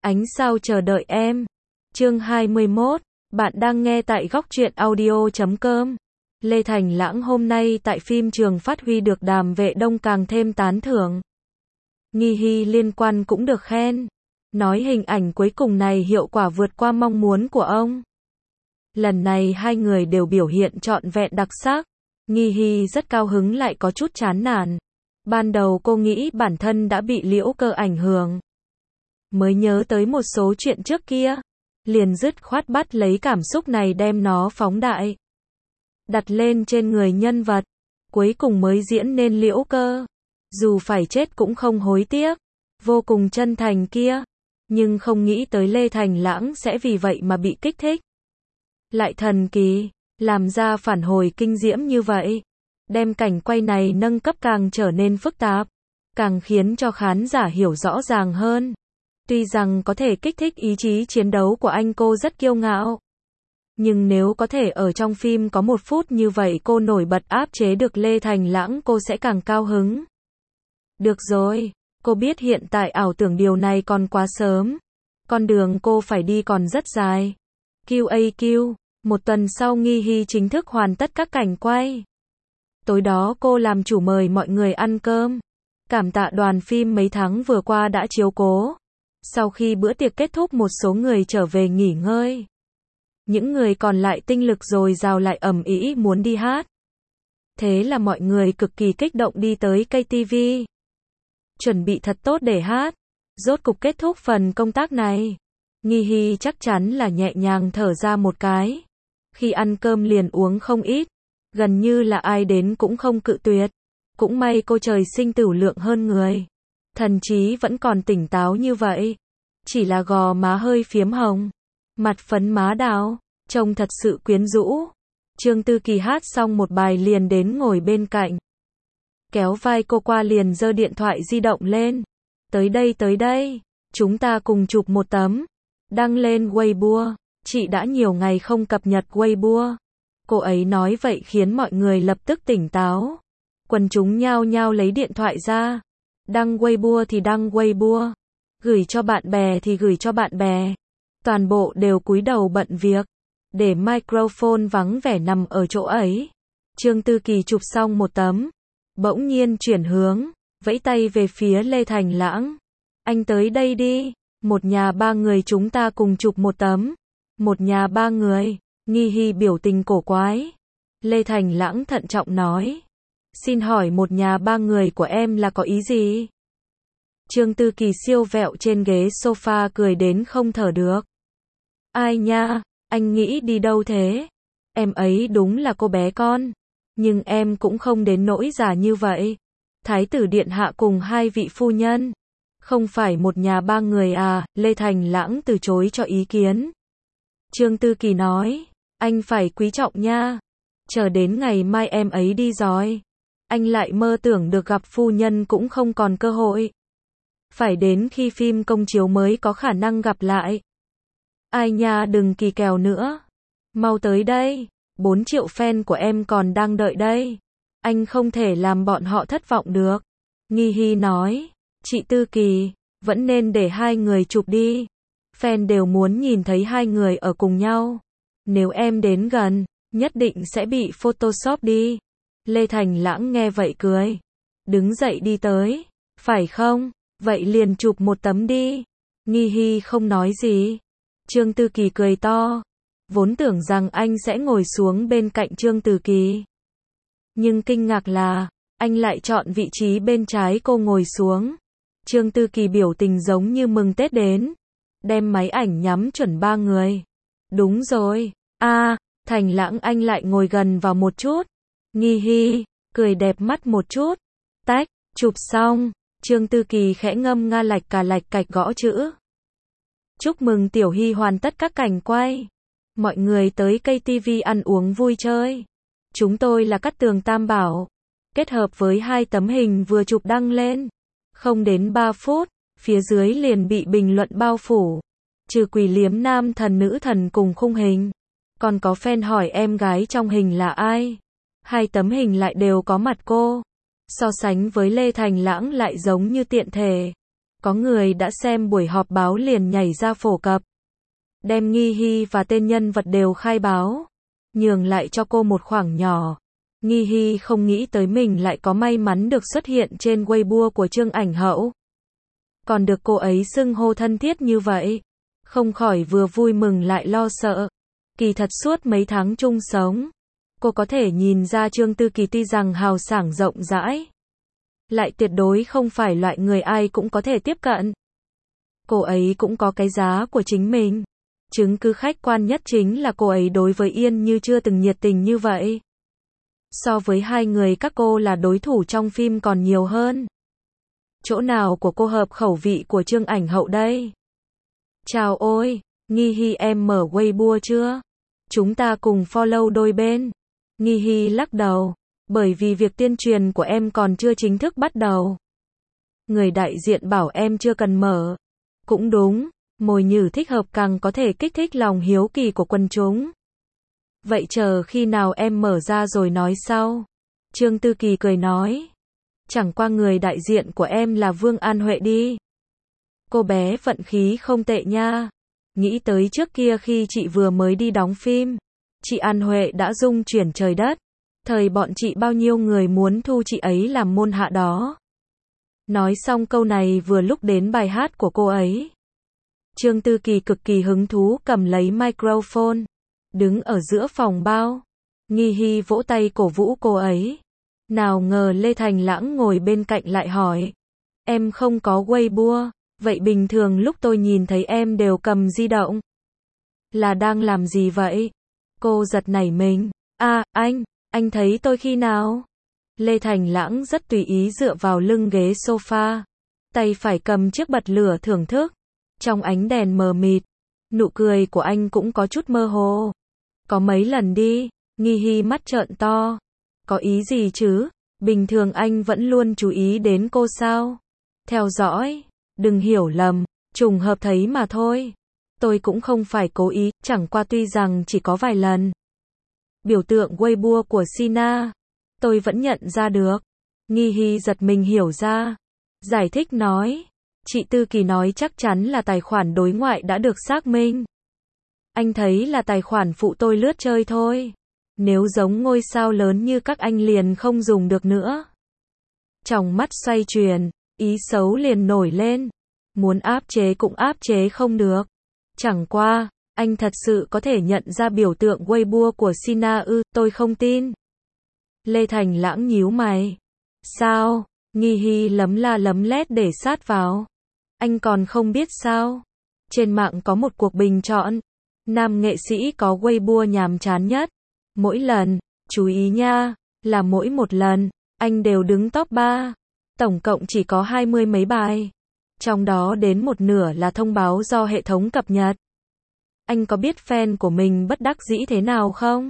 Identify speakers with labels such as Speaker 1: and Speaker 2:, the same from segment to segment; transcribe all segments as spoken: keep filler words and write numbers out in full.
Speaker 1: Ánh sao chờ đợi em. Chương hai mươi mốt. Bạn đang nghe tại góc truyện audio chấm com. Lê Thành Lãng hôm nay tại phim trường phát huy được Đàm Vệ Đông càng thêm tán thưởng. Nghi Hy liên quan cũng được khen. Nói hình ảnh cuối cùng này hiệu quả vượt qua mong muốn của ông. Lần này hai người đều biểu hiện trọn vẹn đặc sắc. Nghi Hy rất cao hứng lại có chút chán nản. Ban đầu cô nghĩ bản thân đã bị Liễu Cơ ảnh hưởng. Mới nhớ tới một số chuyện trước kia. Liền dứt khoát bắt lấy cảm xúc này đem nó phóng đại. Đặt lên trên người nhân vật. Cuối cùng mới diễn nên Liễu Cơ. Dù phải chết cũng không hối tiếc. Vô cùng chân thành kia. Nhưng không nghĩ tới Lê Thành Lãng sẽ vì vậy mà bị kích thích. Lại thần kỳ. Làm ra phản hồi kinh diễm như vậy. Đem cảnh quay này nâng cấp càng trở nên phức tạp. Càng khiến cho khán giả hiểu rõ ràng hơn. Tuy rằng có thể kích thích ý chí chiến đấu của anh cô rất kiêu ngạo. Nhưng nếu có thể ở trong phim có một phút như vậy cô nổi bật áp chế được Lê Thành Lãng cô sẽ càng cao hứng. Được rồi, cô biết hiện tại ảo tưởng điều này còn quá sớm. Con đường cô phải đi còn rất dài. quy a quy, một tuần sau Nghi Hy chính thức hoàn tất các cảnh quay. Tối đó cô làm chủ mời mọi người ăn cơm. Cảm tạ đoàn phim mấy tháng vừa qua đã chiếu cố. Sau khi bữa tiệc kết thúc một số người trở về nghỉ ngơi. Những người còn lại tinh lực dồi dào lại ầm ĩ muốn đi hát. Thế là mọi người cực kỳ kích động đi tới ca tê vê. Chuẩn bị thật tốt để hát. Rốt cục kết thúc phần công tác này. Nghi Hy chắc chắn là nhẹ nhàng thở ra một cái. Khi ăn cơm liền uống không ít. Gần như là ai đến cũng không cự tuyệt. Cũng may cô trời sinh tửu lượng hơn người. Thần trí vẫn còn tỉnh táo như vậy. Chỉ là gò má hơi phiếm hồng. Mặt phấn má đào. Trông thật sự quyến rũ. Trương Tư Kỳ hát xong một bài liền đến ngồi bên cạnh. Kéo vai cô qua liền giơ điện thoại di động lên. Tới đây tới đây. Chúng ta cùng chụp một tấm. Đăng lên Weibo. Chị đã nhiều ngày không cập nhật Weibo. Cô ấy nói vậy khiến mọi người lập tức tỉnh táo. Quần chúng nhao nhao lấy điện thoại ra. Đăng Weibo thì đăng Weibo. Gửi cho bạn bè thì gửi cho bạn bè. Toàn bộ đều cúi đầu bận việc. Để microphone vắng vẻ nằm ở chỗ ấy. Trương Tư Kỳ chụp xong một tấm. Bỗng nhiên chuyển hướng. Vẫy tay về phía Lê Thành Lãng. Anh tới đây đi. Một nhà ba người chúng ta cùng chụp một tấm. Một nhà ba người. Nghi Hy biểu tình cổ quái. Lê Thành Lãng thận trọng nói. Xin hỏi một nhà ba người của em là có ý gì? Trương Tư Kỳ siêu vẹo trên ghế sofa cười đến không thở được. Ai nha, anh nghĩ đi đâu thế? Em ấy đúng là cô bé con. Nhưng em cũng không đến nỗi già như vậy. Thái tử điện hạ cùng hai vị phu nhân. Không phải một nhà ba người à? Lê Thành Lãng từ chối cho ý kiến. Trương Tư Kỳ nói. Anh phải quý trọng nha. Chờ đến ngày mai em ấy đi rồi. Anh lại mơ tưởng được gặp phu nhân cũng không còn cơ hội. Phải đến khi phim công chiếu mới có khả năng gặp lại. Ai nha đừng kỳ kèo nữa. Mau tới đây. bốn triệu fan của em còn đang đợi đây. Anh không thể làm bọn họ thất vọng được. Nghi Hy nói. Chị Tư Kỳ, vẫn nên để hai người chụp đi. Fan đều muốn nhìn thấy hai người ở cùng nhau. Nếu em đến gần, nhất định sẽ bị photoshop đi. Lê Thành Lãng nghe vậy cười. Đứng dậy đi tới. Phải không? Vậy liền chụp một tấm đi. Nghi Hy không nói gì. Trương Tư Kỳ cười to. Vốn tưởng rằng anh sẽ ngồi xuống bên cạnh Trương Tư Kỳ. Nhưng kinh ngạc là, anh lại chọn vị trí bên trái cô ngồi xuống. Trương Tư Kỳ biểu tình giống như mừng Tết đến. Đem máy ảnh nhắm chuẩn ba người. Đúng rồi. a à, Thành Lãng anh lại ngồi gần vào một chút. Nghi Hy, cười đẹp mắt một chút. Tách, chụp xong. Trương Tư Kỳ khẽ ngâm nga lạch cà lạch cạch gõ chữ. Chúc mừng Tiểu Hy hoàn tất các cảnh quay. Mọi người tới ca tê vê ăn uống vui chơi. Chúng tôi là Cát Tường Tam Bảo. Kết hợp với hai tấm hình vừa chụp đăng lên. Không đến ba phút, phía dưới liền bị bình luận bao phủ. Trừ Quỷ Liếm nam thần nữ thần cùng khung hình. Còn có fan hỏi em gái trong hình là ai. Hai tấm hình lại đều có mặt cô. So sánh với Lê Thành Lãng lại giống như tiện thể. Có người đã xem buổi họp báo liền nhảy ra phổ cập. Đem Nghi Hy và tên nhân vật đều khai báo. Nhường lại cho cô một khoảng nhỏ. Nghi Hy không nghĩ tới mình lại có may mắn được xuất hiện trên Weibo của Trương Ảnh Hậu. Còn được cô ấy xưng hô thân thiết như vậy. Không khỏi vừa vui mừng lại lo sợ. Kỳ thật suốt mấy tháng chung sống, cô có thể nhìn ra Trương Tư Kỳ tuy rằng hào sảng rộng rãi, lại tuyệt đối không phải loại người ai cũng có thể tiếp cận. Cô ấy cũng có cái giá của chính mình. Chứng cứ khách quan nhất chính là cô ấy đối với Yên Như chưa từng nhiệt tình như vậy. So với hai người các cô là đối thủ trong phim còn nhiều hơn. Chỗ nào của cô hợp khẩu vị của Trương Ảnh Hậu đây? Chào ôi, Nghi Hy em mở Weibo chưa? Chúng ta cùng follow đôi bên. Nghi Hy lắc đầu, bởi vì việc tuyên truyền của em còn chưa chính thức bắt đầu. Người đại diện bảo em chưa cần mở. Cũng đúng, mồi nhử thích hợp càng có thể kích thích lòng hiếu kỳ của quần chúng. Vậy chờ khi nào em mở ra rồi nói sau. Trương Tư Kỳ cười nói. Chẳng qua người đại diện của em là Vương An Huệ đi. Cô bé vận khí không tệ nha. Nghĩ tới trước kia khi chị vừa mới đi đóng phim, chị An Huệ đã rung chuyển trời đất. Thời bọn chị bao nhiêu người muốn thu chị ấy làm môn hạ đó. Nói xong câu này vừa lúc đến bài hát của cô ấy. Trương Tư Kỳ cực kỳ hứng thú cầm lấy microphone, đứng ở giữa phòng bao. Nghi Hy vỗ tay cổ vũ cô ấy. Nào ngờ Lê Thành Lãng ngồi bên cạnh lại hỏi. Em không có Weibo, vậy bình thường lúc tôi nhìn thấy em đều cầm di động. Là đang làm gì vậy? Cô giật nảy mình. À, anh, anh thấy tôi khi nào? Lê Thành Lãng rất tùy ý dựa vào lưng ghế sofa. Tay phải cầm chiếc bật lửa thưởng thức. Trong ánh đèn mờ mịt, nụ cười của anh cũng có chút mơ hồ. Có mấy lần đi, Nghi Hy mắt trợn to. Có ý gì chứ? Bình thường anh vẫn luôn chú ý đến cô sao? Theo dõi, đừng hiểu lầm, trùng hợp thấy mà thôi. Tôi cũng không phải cố ý, chẳng qua tuy rằng chỉ có vài lần. Biểu tượng Weibo của Sina, tôi vẫn nhận ra được. Nghi Hy giật mình hiểu ra. Giải thích nói. Chị Tư Kỳ nói chắc chắn là tài khoản đối ngoại đã được xác minh. Anh thấy là tài khoản phụ tôi lướt chơi thôi. Nếu giống ngôi sao lớn như các anh liền không dùng được nữa. Trong mắt xoay chuyển, ý xấu liền nổi lên. Muốn áp chế cũng áp chế không được. Chẳng qua, anh thật sự có thể nhận ra biểu tượng Weibo của Sina ư, tôi không tin. Lê Thành Lãng nhíu mày. Sao? Nghi Hy lấm la lấm lét để sát vào. Anh còn không biết sao? Trên mạng có một cuộc bình chọn. Nam nghệ sĩ có Weibo nhàm chán nhất. Mỗi lần, chú ý nha, là mỗi một lần, anh đều đứng top ba. Tổng cộng chỉ có hai mươi mấy bài. Trong đó đến một nửa là thông báo do hệ thống cập nhật. Anh có biết fan của mình bất đắc dĩ thế nào không?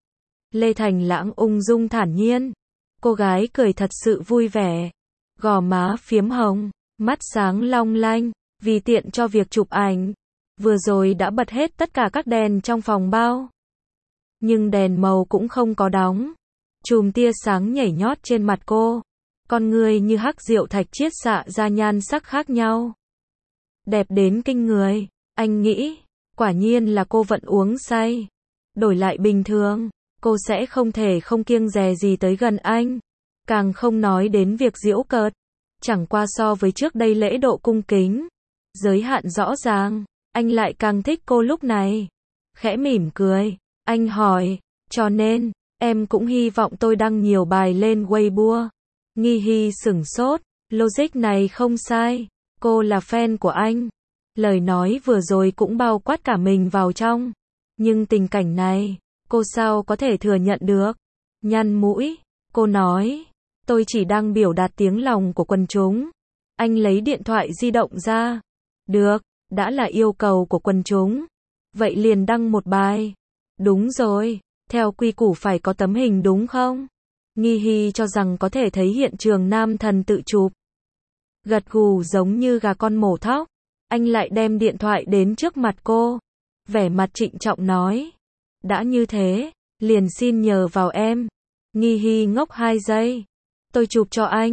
Speaker 1: Lê Thành Lãng ung dung thản nhiên. Cô gái cười thật sự vui vẻ. Gò má phiếm hồng, mắt sáng long lanh, vì tiện cho việc chụp ảnh. Vừa rồi đã bật hết tất cả các đèn trong phòng bao. Nhưng đèn màu cũng không có đóng. Chùm tia sáng nhảy nhót trên mặt cô. Con người như hắc rượu thạch chiết xạ ra nhan sắc khác nhau. Đẹp đến kinh người, anh nghĩ. Quả nhiên là cô vẫn uống say. Đổi lại bình thường, cô sẽ không thể không kiêng dè gì tới gần anh. Càng không nói đến việc giễu cợt. Chẳng qua so với trước đây lễ độ cung kính. Giới hạn rõ ràng, anh lại càng thích cô lúc này. Khẽ mỉm cười, anh hỏi, cho nên, em cũng hy vọng tôi đăng nhiều bài lên Weibo. Nghi Hy sửng sốt, logic này không sai, cô là fan của anh. Lời nói vừa rồi cũng bao quát cả mình vào trong. Nhưng tình cảnh này, cô sao có thể thừa nhận được? Nhăn mũi, cô nói, tôi chỉ đang biểu đạt tiếng lòng của quần chúng. Anh lấy điện thoại di động ra. Được, đã là yêu cầu của quần chúng. Vậy liền đăng một bài. Đúng rồi, theo quy củ phải có tấm hình đúng không? Nghi Hy cho rằng có thể thấy hiện trường nam thần tự chụp. Gật gù giống như gà con mổ thóc. Anh lại đem điện thoại đến trước mặt cô. Vẻ mặt trịnh trọng nói. Đã như thế, liền xin nhờ vào em. Nghi Hy ngốc hai giây. Tôi chụp cho anh.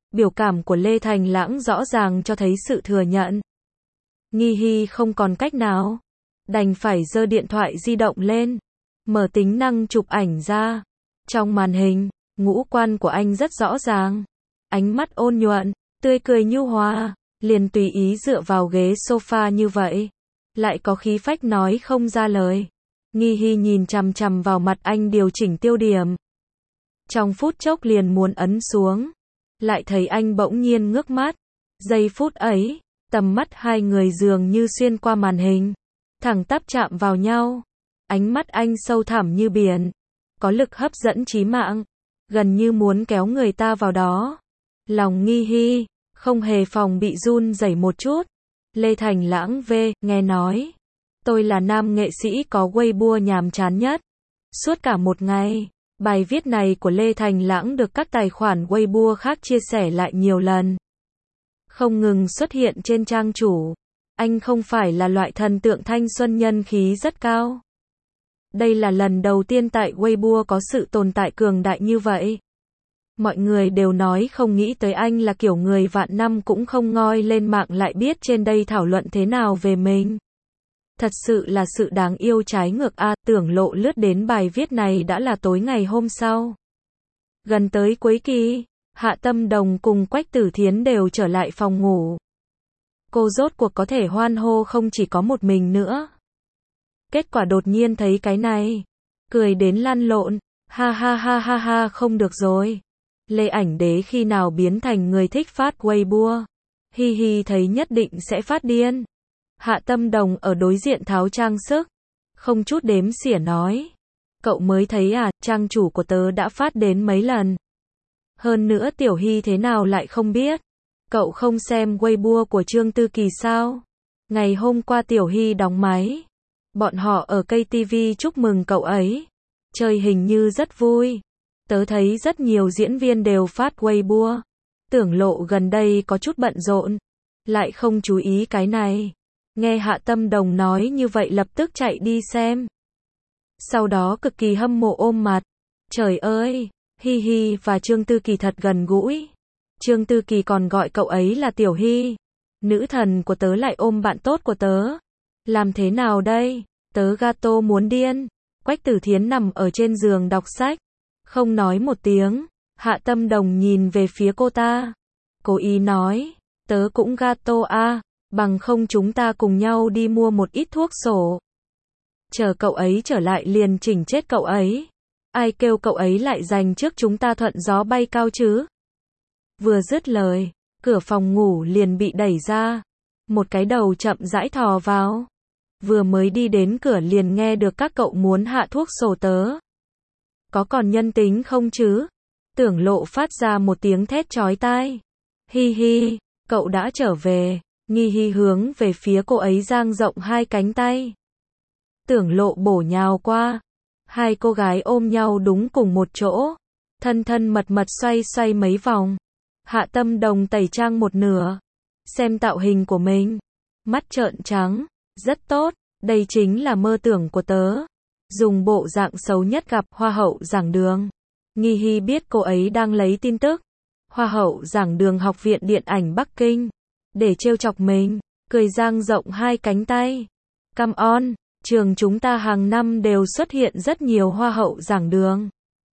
Speaker 1: Biểu cảm của Lê Thành Lãng rõ ràng cho thấy sự thừa nhận. Nghi Hy không còn cách nào, đành phải giơ điện thoại di động lên, mở tính năng chụp ảnh ra. Trong màn hình, ngũ quan của anh rất rõ ràng, ánh mắt ôn nhuận, tươi cười nhu hòa, liền tùy ý dựa vào ghế sofa như vậy, lại có khí phách nói không ra lời. Nghi Hy nhìn chằm chằm vào mặt anh điều chỉnh tiêu điểm. Trong phút chốc liền muốn ấn xuống, lại thấy anh bỗng nhiên ngước mắt. Giây phút ấy, tầm mắt hai người dường như xuyên qua màn hình, thẳng tắp chạm vào nhau. Ánh mắt anh sâu thẳm như biển, có lực hấp dẫn chí mạng, gần như muốn kéo người ta vào đó. Lòng Nghi Hy không hề phòng bị run rẩy một chút. Lê Thành Lãng v, nghe nói, tôi là nam nghệ sĩ có Weibo nhàm chán nhất. Suốt cả một ngày, bài viết này của Lê Thành Lãng được các tài khoản Weibo khác chia sẻ lại nhiều lần, không ngừng xuất hiện trên trang chủ. Anh không phải là loại thần tượng thanh xuân nhân khí rất cao. Đây là lần đầu tiên tại Weibo có sự tồn tại cường đại như vậy. Mọi người đều nói không nghĩ tới anh là kiểu người vạn năm cũng không ngoi lên mạng lại biết trên đây thảo luận thế nào về mình. Thật sự là sự đáng yêu trái ngược a. À, tưởng lộ lướt đến bài viết này đã là tối ngày hôm sau. Gần tới cuối kỳ, Hạ Tâm Đồng cùng Quách Tử Thiến đều trở lại phòng ngủ. Cô rốt cuộc có thể hoan hô không chỉ có một mình nữa. Kết quả đột nhiên thấy cái này, cười đến lăn lộn, ha ha ha ha ha không được rồi. Lê Ảnh Đế khi nào biến thành người thích phát Weibo? Hi hi thấy nhất định sẽ phát điên. Hạ Tâm Đồng ở đối diện tháo trang sức, không chút đếm xỉa nói. Cậu mới thấy à, trang chủ của tớ đã phát đến mấy lần. Hơn nữa Tiểu Hy thế nào lại không biết. Cậu không xem Weibo của Trương Tư Kỳ sao? Ngày hôm qua Tiểu Hy đóng máy. Bọn họ ở ca tê vê chúc mừng cậu ấy. Chơi hình như rất vui. Tớ thấy rất nhiều diễn viên đều phát Weibo. Tưởng lộ gần đây có chút bận rộn, lại không chú ý cái này. Nghe Hạ Tâm Đồng nói như vậy lập tức chạy đi xem. Sau đó cực kỳ hâm mộ ôm mặt. Trời ơi, Hi Hi và Trương Tư Kỳ thật gần gũi. Trương Tư Kỳ còn gọi cậu ấy là Tiểu Hy. Nữ thần của tớ lại ôm bạn tốt của tớ. Làm thế nào đây? Tớ gato muốn điên. Quách Tử Thiến nằm ở trên giường đọc sách, không nói một tiếng. Hạ Tâm Đồng nhìn về phía cô ta, cố ý nói, tớ cũng gato a, bằng không chúng ta cùng nhau đi mua một ít thuốc sổ. Chờ cậu ấy trở lại liền chỉnh chết cậu ấy. Ai kêu cậu ấy lại giành trước chúng ta thuận gió bay cao chứ? Vừa dứt lời, cửa phòng ngủ liền bị đẩy ra. Một cái đầu chậm rãi thò vào. Vừa mới đi đến cửa liền nghe được các cậu muốn hạ thuốc sổ tớ. Có còn nhân tính không chứ? Tưởng lộ phát ra một tiếng thét chói tai. Hi hi, cậu đã trở về. Nghi Hi hướng về phía cô ấy dang rộng hai cánh tay. Tưởng lộ bổ nhào qua. Hai cô gái ôm nhau đúng cùng một chỗ. Thân thân mật mật xoay xoay mấy vòng. Hạ Tâm Đồng tẩy trang một nửa. Xem tạo hình của mình. Mắt trợn trắng. Rất tốt, đây chính là mơ tưởng của tớ. Dùng bộ dạng xấu nhất gặp Hoa hậu giảng đường. Nghi Hi biết cô ấy đang lấy tin tức. Hoa hậu giảng đường Học viện Điện ảnh Bắc Kinh. Để trêu chọc mình, cười dang rộng hai cánh tay. Come on, trường chúng ta hàng năm đều xuất hiện rất nhiều hoa hậu giảng đường.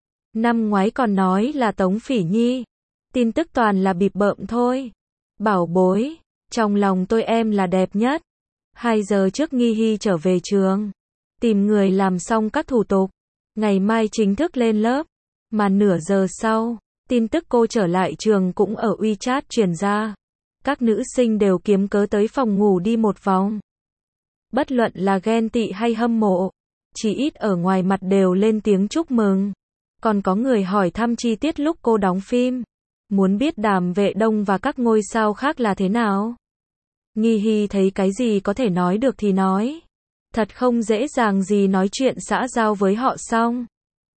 Speaker 1: Năm ngoái còn nói là Tống Phỉ Nhi. Tin tức toàn là bịp bợm thôi. Bảo bối, trong lòng tôi em là đẹp nhất. Hai giờ trước Nghi Hi trở về trường, tìm người làm xong các thủ tục, ngày mai chính thức lên lớp. Mà nửa giờ sau, tin tức cô trở lại trường cũng ở WeChat truyền ra. Các nữ sinh đều kiếm cớ tới phòng ngủ đi một vòng. Bất luận là ghen tị hay hâm mộ, chỉ ít ở ngoài mặt đều lên tiếng chúc mừng. Còn có người hỏi thăm chi tiết lúc cô đóng phim, muốn biết Đàm Vệ Đông và các ngôi sao khác là thế nào. Nghi Hi thấy cái gì có thể nói được thì nói. Thật không dễ dàng gì nói chuyện xã giao với họ xong.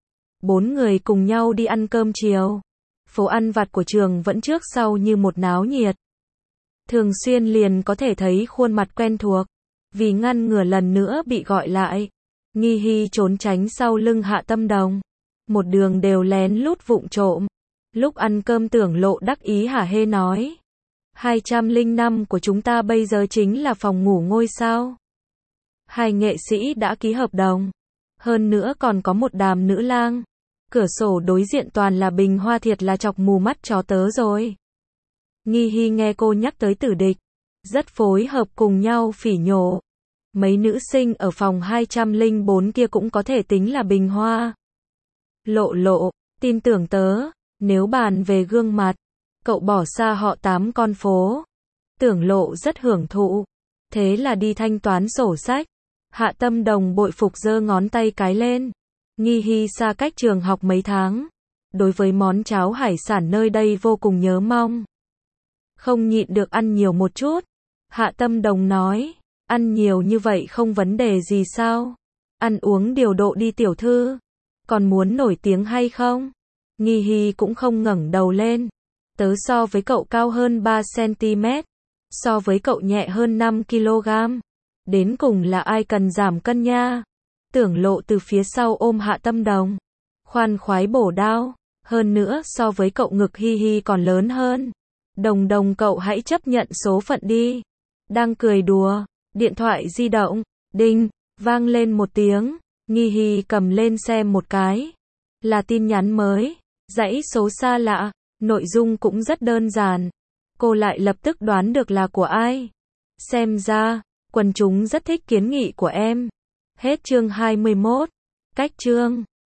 Speaker 1: Bốn người cùng nhau đi ăn cơm chiều. Phố ăn vặt của trường vẫn trước sau như một náo nhiệt. Thường xuyên liền có thể thấy khuôn mặt quen thuộc. Vì ngăn ngừa lần nữa bị gọi lại, Nghi Hi trốn tránh sau lưng Hạ Tâm Đồng. Một đường đều lén lút vụng trộm. Lúc ăn cơm Tưởng Lộ đắc ý hả hê nói. hai trăm lẻ năm của chúng ta bây giờ chính là phòng ngủ ngôi sao. Hai nghệ sĩ đã ký hợp đồng. Hơn nữa còn có một đám nữ lang. Cửa sổ đối diện toàn là bình hoa, thiệt là chọc mù mắt chó tớ rồi. Nghi Hy nghe cô nhắc tới Tử Địch, rất phối hợp cùng nhau phỉ nhổ. Mấy nữ sinh ở phòng hai trăm lẻ bốn kia cũng có thể tính là bình hoa. Lộ Lộ, tin tưởng tớ, nếu bàn về gương mặt, cậu bỏ xa họ Tám con phố. Tưởng Lộ rất hưởng thụ. Thế là đi thanh toán sổ sách. Hạ Tâm Đồng bội phục giơ ngón tay cái lên. Nghi Hy xa cách trường học mấy tháng. Đối với món cháo hải sản nơi đây vô cùng nhớ mong. Không nhịn được ăn nhiều một chút. Hạ Tâm Đồng nói, ăn nhiều như vậy không vấn đề gì sao? Ăn uống điều độ đi tiểu thư. Còn muốn nổi tiếng hay không? Nghi Hy cũng không ngẩng đầu lên. Tớ so với cậu cao hơn ba xăng-ti-mét. So với cậu nhẹ hơn năm ki lô gam. Đến cùng là ai cần giảm cân nha? Tưởng Lộ từ phía sau ôm Hạ Tâm Đồng. Khoan khoái bổ đao. Hơn nữa so với cậu ngực Hi Hi còn lớn hơn. Đồng Đồng cậu hãy chấp nhận số phận đi. Đang cười đùa. Điện thoại di động. Đinh. Vang lên một tiếng. Nghi Hy cầm lên xem một cái. Là tin nhắn mới. Dãy số xa lạ. Nội dung cũng rất đơn giản. Cô lại lập tức đoán được là của ai. Xem ra, quần chúng rất thích kiến nghị của em. Hết chương hai mươi mốt. Cách chương